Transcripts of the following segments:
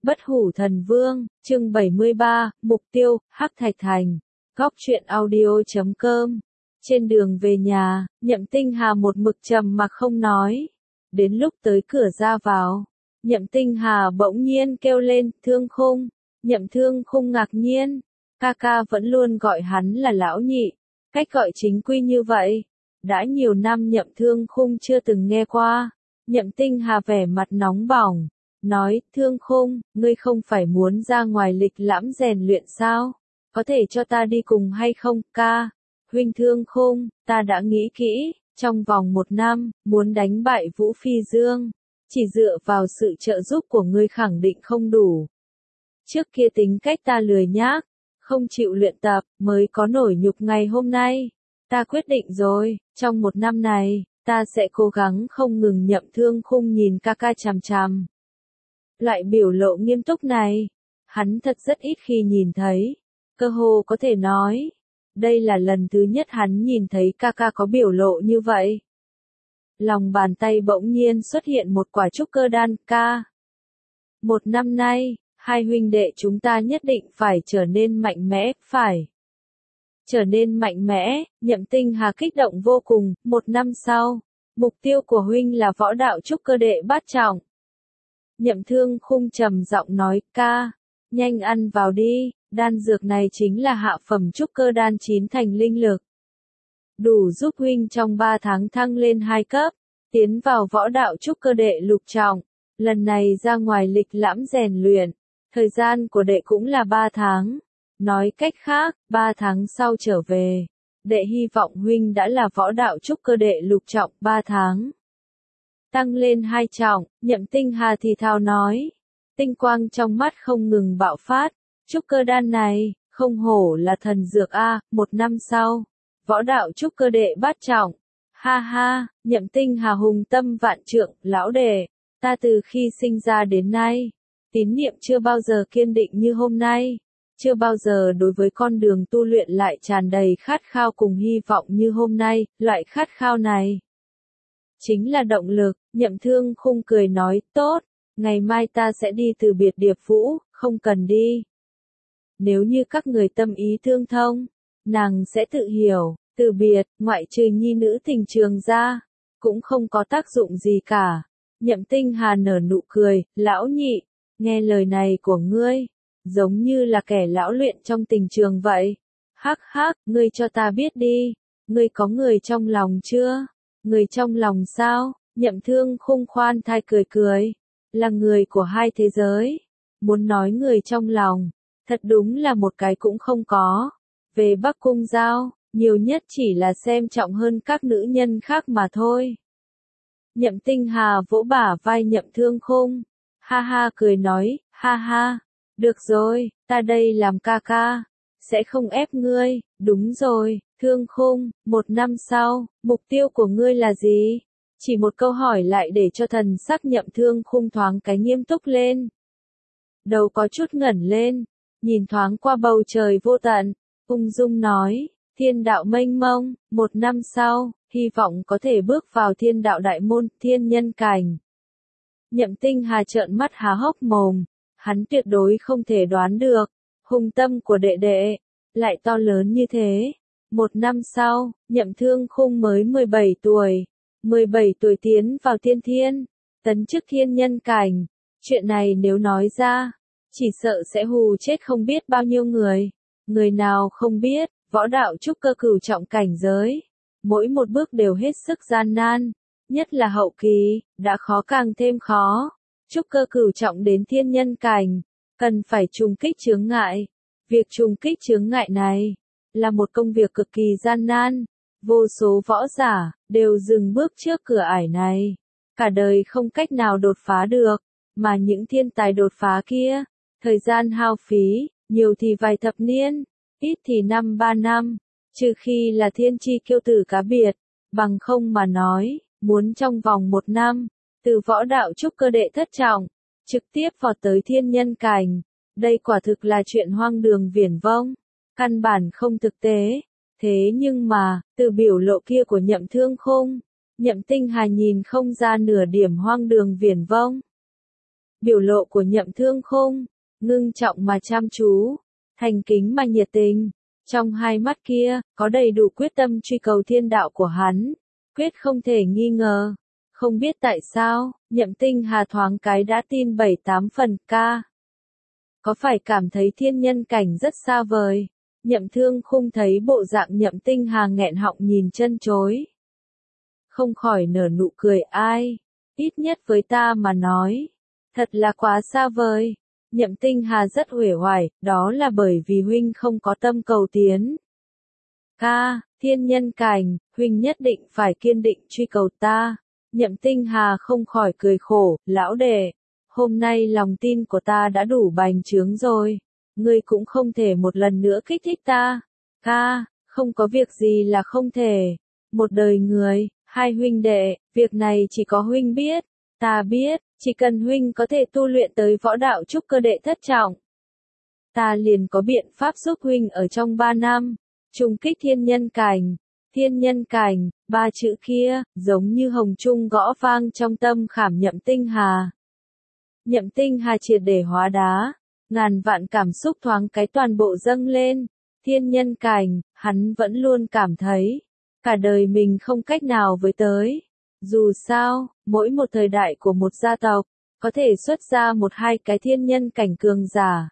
Bất hủ thần vương, chương 73, mục tiêu, Hắc Thạch Thành. Góc truyện audio.com. Trên đường về nhà, Nhậm Tinh Hà một mực trầm mặc không nói. Đến lúc tới cửa ra vào, Nhậm Tinh Hà bỗng nhiên kêu lên, Thương Khung. Nhậm Thương Khung ngạc nhiên, ca ca vẫn luôn gọi hắn là lão nhị, cách gọi chính quy như vậy. Đã nhiều năm Nhậm Thương Khung chưa từng nghe qua. Nhậm Tinh Hà vẻ mặt nóng bỏng, nói, Thương Khung, ngươi không phải muốn ra ngoài lịch lãm rèn luyện sao? Có thể cho ta đi cùng hay không, ca? Huynh Thương Khung, ta đã nghĩ kỹ, trong vòng 1 năm, muốn đánh bại Vũ Phi Dương. Chỉ dựa vào sự trợ giúp của ngươi khẳng định không đủ. Trước kia tính cách ta lười nhác, không chịu luyện tập, mới có nổi nhục ngày hôm nay. Ta quyết định rồi, trong 1 năm này, ta sẽ cố gắng không ngừng. Nhậm Thương Khung nhìn ca ca chằm chằm. Loại biểu lộ nghiêm túc này, hắn thật rất ít khi nhìn thấy. Cơ hồ có thể nói, đây là lần thứ nhất hắn nhìn thấy ca ca có biểu lộ như vậy. Lòng bàn tay bỗng nhiên xuất hiện một quả trúc cơ đan, ca. 1 năm nay, hai huynh đệ chúng ta nhất định phải trở nên mạnh mẽ, phải. Trở nên mạnh mẽ, Nhậm Tinh Hà kích động vô cùng. 1 năm sau, mục tiêu của huynh là võ đạo trúc cơ đệ bát trọng. Nhậm Thương Khung trầm giọng nói, ca, nhanh ăn vào đi, đan dược này chính là hạ phẩm trúc cơ đan 9 thành linh lực. Đủ giúp huynh trong 3 tháng thăng lên 2 cấp, tiến vào võ đạo trúc cơ đệ lục trọng. Lần này ra ngoài lịch lãm rèn luyện, thời gian của đệ cũng là 3 tháng. Nói cách khác, 3 tháng sau trở về, đệ hy vọng huynh đã là võ đạo trúc cơ đệ lục trọng. 3 tháng. Tăng lên 2 trọng, Nhậm Tinh Hà thì thào nói. Tinh quang trong mắt không ngừng bạo phát. Trúc cơ đan này, không hổ là thần dược a. 1 năm sau, võ đạo trúc cơ đệ bát trọng. Ha ha, Nhậm Tinh Hà hùng tâm vạn trượng, lão đệ, ta từ khi sinh ra đến nay, tín niệm chưa bao giờ kiên định như hôm nay. Chưa bao giờ đối với con đường tu luyện lại tràn đầy khát khao cùng hy vọng như hôm nay. Loại khát khao này chính là động lực. Nhậm Thương Khung cười nói, tốt, ngày mai ta sẽ đi từ biệt Điệp Vũ, không cần đi. Nếu như các người tâm ý tương thông, nàng sẽ tự hiểu, từ biệt, ngoại trừ nhi nữ tình trường ra, cũng không có tác dụng gì cả. Nhậm Tinh Hà nở nụ cười, lão nhị, nghe lời này của ngươi, giống như là kẻ lão luyện trong tình trường vậy. Hắc hắc, ngươi cho ta biết đi, ngươi có người trong lòng chưa? Người trong lòng sao? Nhậm Thương Khung khoan thai cười cười, là người của hai thế giới. Muốn nói người trong lòng, thật đúng là một cái cũng không có. Về Bắc Cung Giao, nhiều nhất chỉ là xem trọng hơn các nữ nhân khác mà thôi. Nhậm Tinh Hà vỗ bả vai Nhậm Thương Khung, ha ha cười nói, ha ha, được rồi, ta đây làm ca ca, sẽ không ép ngươi. Đúng rồi, Thương Khung, 1 năm sau, mục tiêu của ngươi là gì? Chỉ một câu hỏi lại để cho thần sắc Nhậm Thương Khung thoáng cái nghiêm túc lên. Đầu có chút ngẩng lên, nhìn thoáng qua bầu trời vô tận, ung dung nói, thiên đạo mênh mông. 1 năm sau, hy vọng có thể bước vào thiên đạo đại môn, thiên nhân cảnh. Nhậm Tinh Hà trợn mắt há hốc mồm, hắn tuyệt đối không thể đoán được, hùng tâm của đệ đệ lại to lớn như thế. 1 năm sau, Nhậm Thương Khung mới 17 tuổi. 17 tuổi tiến vào thiên thiên, tấn chức thiên nhân cảnh. Chuyện này nếu nói ra, chỉ sợ sẽ hù chết không biết bao nhiêu người. Người nào không biết, võ đạo trúc cơ cửu trọng cảnh giới, mỗi một bước đều hết sức gian nan, nhất là hậu kỳ, đã khó càng thêm khó. Trúc cơ cửu trọng đến thiên nhân cảnh, cần phải trùng kích chướng ngại. Việc trùng kích chướng ngại này, là một công việc cực kỳ gian nan. Vô số võ giả, đều dừng bước trước cửa ải này. Cả đời không cách nào đột phá được, mà những thiên tài đột phá kia, thời gian hao phí, nhiều thì vài thập niên, ít thì 2-3 năm, trừ khi là thiên chi kiêu tử cá biệt, bằng không mà nói, muốn trong vòng 1 năm, từ võ đạo trúc cơ đệ thất trọng, trực tiếp vọt tới thiên nhân cảnh, đây quả thực là chuyện hoang đường viển vông, căn bản không thực tế. Thế nhưng mà, từ biểu lộ kia của Nhậm Thương Khung, Nhậm Tinh Hà nhìn không ra nửa điểm hoang đường viển vông. Biểu lộ của Nhậm Thương Khung, ngưng trọng mà chăm chú, thành kính mà nhiệt tình. Trong hai mắt kia, có đầy đủ quyết tâm truy cầu thiên đạo của hắn, quyết không thể nghi ngờ. Không biết tại sao, Nhậm Tinh Hà thoáng cái đã tin 7-8 phần ca. Có phải cảm thấy thiên nhân cảnh rất xa vời? Nhậm Thương Khung thấy bộ dạng Nhậm Tinh Hà nghẹn họng nhìn chân chối. Không khỏi nở nụ cười ai, ít nhất với ta mà nói. Thật là quá xa vời. Nhậm Tinh Hà rất uể oải, đó là bởi vì huynh không có tâm cầu tiến. Ca, thiên nhân cảnh, huynh nhất định phải kiên định truy cầu ta. Nhậm Tinh Hà không khỏi cười khổ, lão đệ, hôm nay lòng tin của ta đã đủ bành trướng rồi, ngươi cũng không thể một lần nữa kích thích ta. Ca, không có việc gì là không thể. Một đời người, hai huynh đệ, việc này chỉ có huynh biết, ta biết, chỉ cần huynh có thể tu luyện tới võ đạo trúc cơ đệ thất trọng. Ta liền có biện pháp giúp huynh ở trong 3 năm, trùng kích thiên nhân cảnh. Thiên nhân cảnh, 3 chữ kia, giống như hồng trung gõ vang trong tâm khảm Nhậm Tinh Hà. Nhậm Tinh Hà triệt để hóa đá, ngàn vạn cảm xúc thoáng cái toàn bộ dâng lên. Thiên nhân cảnh, hắn vẫn luôn cảm thấy, cả đời mình không cách nào với tới. Dù sao, mỗi một thời đại của một gia tộc, có thể xuất ra 1-2 cái thiên nhân cảnh cường giả.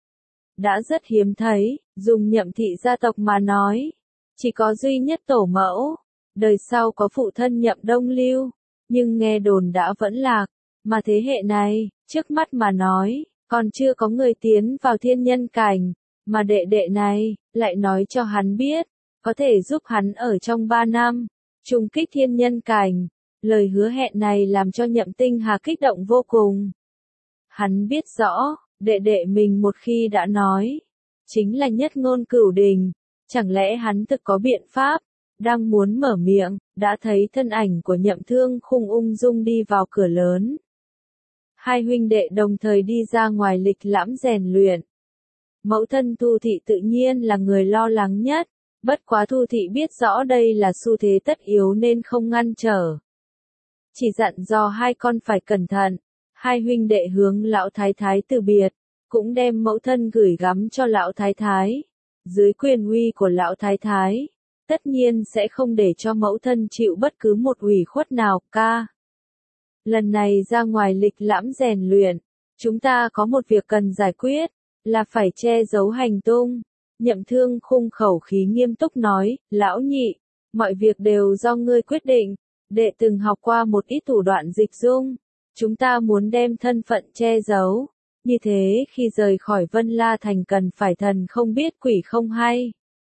Đã rất hiếm thấy, dùng Nhậm thị gia tộc mà nói. Chỉ có duy nhất tổ mẫu, đời sau có phụ thân Nhậm Đông Lưu, nhưng nghe đồn đã vẫn lạc, mà thế hệ này, trước mắt mà nói, còn chưa có người tiến vào thiên nhân cảnh, mà đệ đệ này, lại nói cho hắn biết, có thể giúp hắn ở trong 3 năm, trùng kích thiên nhân cảnh. Lời hứa hẹn này làm cho Nhậm Tinh Hà kích động vô cùng. Hắn biết rõ, đệ đệ mình một khi đã nói, chính là nhất ngôn cửu đình. Chẳng lẽ hắn thực có biện pháp, đang muốn mở miệng, đã thấy thân ảnh của Nhậm Thương Khung ung dung đi vào cửa lớn. Hai huynh đệ đồng thời đi ra ngoài lịch lãm rèn luyện. Mẫu thân Thu Thị tự nhiên là người lo lắng nhất, bất quá Thu Thị biết rõ đây là xu thế tất yếu nên không ngăn trở. Chỉ dặn dò hai con phải cẩn thận, hai huynh đệ hướng lão thái thái từ biệt, cũng đem mẫu thân gửi gắm cho lão thái thái. Dưới quyền uy của lão thái thái, tất nhiên sẽ không để cho mẫu thân chịu bất cứ một ủy khuất nào ca. Lần này ra ngoài lịch lãm rèn luyện, chúng ta có một việc cần giải quyết, là phải che giấu hành tung. Nhậm Thương Khung khẩu khí nghiêm túc nói, lão nhị, mọi việc đều do ngươi quyết định, đệ từng học qua một ít thủ đoạn dịch dung, chúng ta muốn đem thân phận che giấu. Như thế khi rời khỏi Vân La Thành cần phải thần không biết quỷ không hay.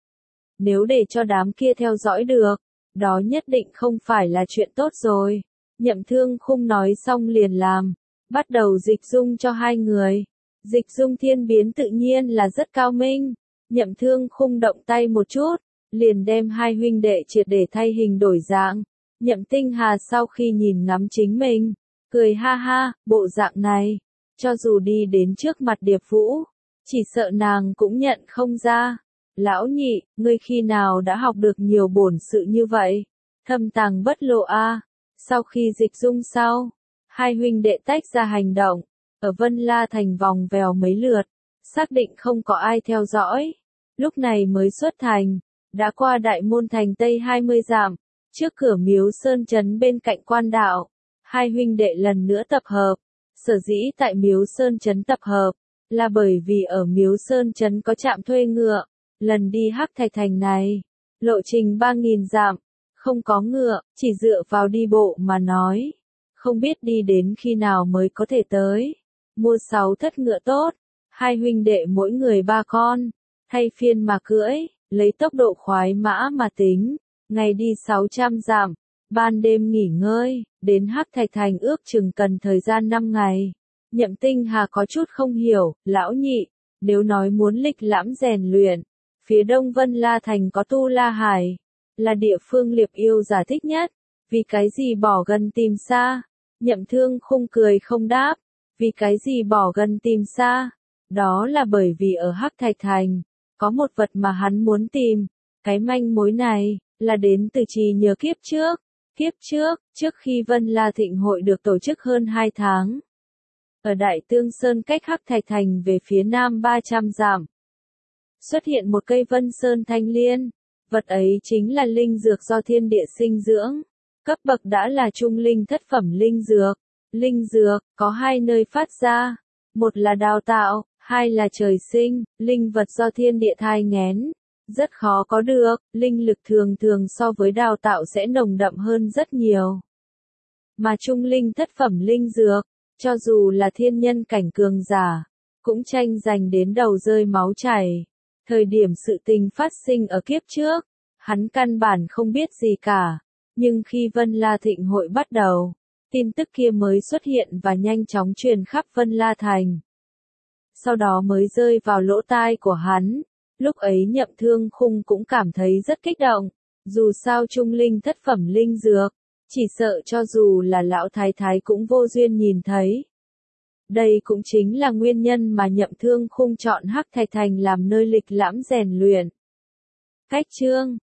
Nếu để cho đám kia theo dõi được, đó nhất định không phải là chuyện tốt rồi. Nhậm Thương Khung nói xong liền làm, bắt đầu dịch dung cho hai người. Dịch dung thiên biến tự nhiên là rất cao minh. Nhậm Thương Khung động tay một chút, liền đem hai huynh đệ triệt để thay hình đổi dạng. Nhậm Tinh Hà sau khi nhìn ngắm chính mình, cười ha ha, bộ dạng này. Cho dù đi đến trước mặt Điệp Vũ, chỉ sợ nàng cũng nhận không ra. Lão nhị, ngươi khi nào đã học được nhiều bổn sự như vậy? Thâm tàng bất lộ a. Sau khi dịch dung sau, hai huynh đệ tách ra hành động, ở Vân La Thành vòng vèo mấy lượt, xác định không có ai theo dõi. Lúc này mới xuất thành, đã qua đại môn thành Tây 20 dặm, trước cửa Miếu Sơn Trấn bên cạnh quan đạo, hai huynh đệ lần nữa tập hợp. Sở dĩ tại Miếu Sơn Trấn tập hợp, là bởi vì ở Miếu Sơn Trấn có trạm thuê ngựa, lần đi Hắc Thạch Thành này, lộ trình 3.000 dặm, không có ngựa, chỉ dựa vào đi bộ mà nói, không biết đi đến khi nào mới có thể tới. Mua 6 thất ngựa tốt, hai huynh đệ mỗi người 3 con, thay phiên mà cưỡi, lấy tốc độ khoái mã mà tính, ngày đi 600 dặm. Ban đêm nghỉ ngơi, đến Hắc Thạch Thành ước chừng cần thời gian 5 ngày. Nhậm Tinh Hà có chút không hiểu, lão nhị, nếu nói muốn lịch lãm rèn luyện, phía đông Vân La Thành có Tu La Hải, là địa phương liệp yêu giả thích nhất, vì cái gì bỏ gần tìm xa? Nhậm Thương Khung cười không đáp, vì cái gì bỏ gần tìm xa? Đó là bởi vì ở Hắc Thạch Thành, có một vật mà hắn muốn tìm, cái manh mối này, là đến từ Trì Nhờ kiếp trước. Kiếp trước, trước khi Vân La Thịnh hội được tổ chức hơn 2 tháng. Ở Đại Tương Sơn cách Hắc Thạch Thành về phía nam 300 dặm, xuất hiện một cây Vân Sơn Thanh Liên. Vật ấy chính là linh dược do thiên địa sinh dưỡng, cấp bậc đã là trung linh thất phẩm linh dược. Linh dược có hai nơi phát ra, một là đào tạo, hai là trời sinh. Linh vật do thiên địa thai nghén, rất khó có được. Linh lực thường thường so với đào tạo sẽ nồng đậm hơn rất nhiều. Mà trung linh thất phẩm linh dược, cho dù là thiên nhân cảnh cường giả, cũng tranh giành đến đầu rơi máu chảy. Thời điểm sự tình phát sinh ở kiếp trước, hắn căn bản không biết gì cả. Nhưng khi Vân La Thịnh hội bắt đầu, tin tức kia mới xuất hiện và nhanh chóng truyền khắp Vân La Thành. Sau đó mới rơi vào lỗ tai của hắn. Lúc ấy Nhậm Thương Khung cũng cảm thấy rất kích động. Dù sao trung linh thất phẩm linh dược, chỉ sợ cho dù là lão thái thái cũng vô duyên nhìn thấy. Đây cũng chính là nguyên nhân mà Nhậm Thương Khung chọn Hắc Thạch Thành làm nơi lịch lãm rèn luyện. Cách chương